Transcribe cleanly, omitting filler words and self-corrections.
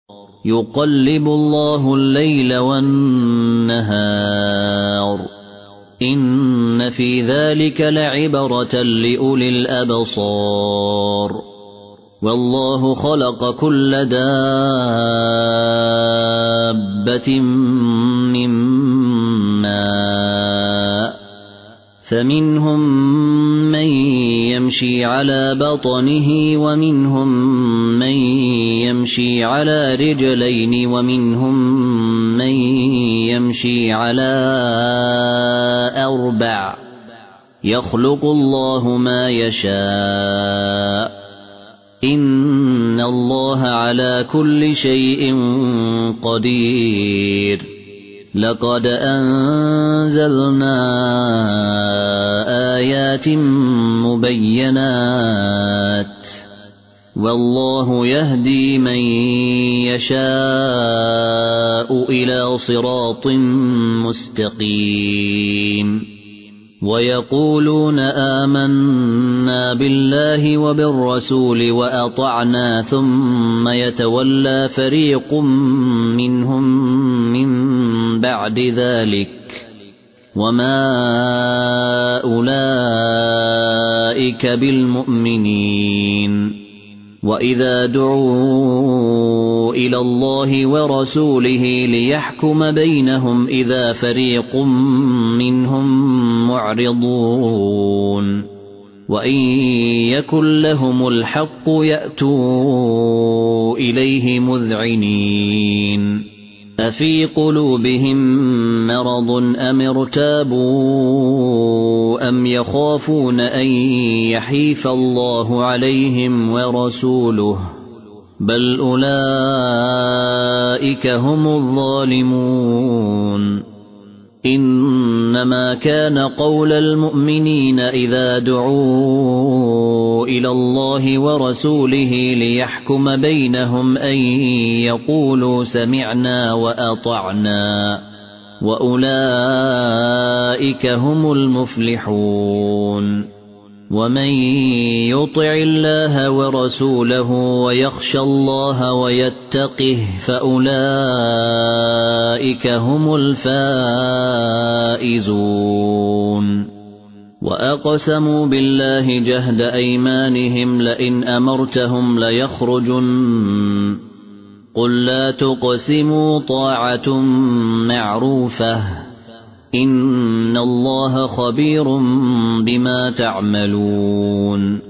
يقلب الله الليل والنهار إن في ذلك لعبرة لأولي الأبصار والله خلق كل دابة من ماء فمنهم من يمشي على بطنه ومنهم من يمشي على رجلين ومنهم من يمشي على 4 يخلق الله ما يشاء إن الله على كل شيء قدير لقد أنزلنا آيات مبينات والله يهدي من يشاء إلى صراط مستقيم ويقولون آمنا بالله وبالرسول وأطعنا ثم يتولى فريق منهم من بعد ذلك وما أولئك بالمؤمنين وإذا دعوا إلى الله ورسوله ليحكم بينهم إذا فريق منهم معرضون وإن يكن لهم الحق يأتوا إليه مذعنين أفي قلوبهم مرض أم ارتابوا أم يخافون أن يحيف الله عليهم ورسوله بل أولئك هم الظالمون إنما كان قول المؤمنين إذا دعوا إلى الله ورسوله ليحكم بينهم أن يقولوا سمعنا وأطعنا وأولئك هم المفلحون ومن يطع الله ورسوله ويخشى الله ويتقه فأولئك هم الفائزون وأقسموا بالله جهد أيمانهم لئن أمرتهم ليخرجن قل لا تقسموا طاعة معروفة إن الله خبير بما تعملون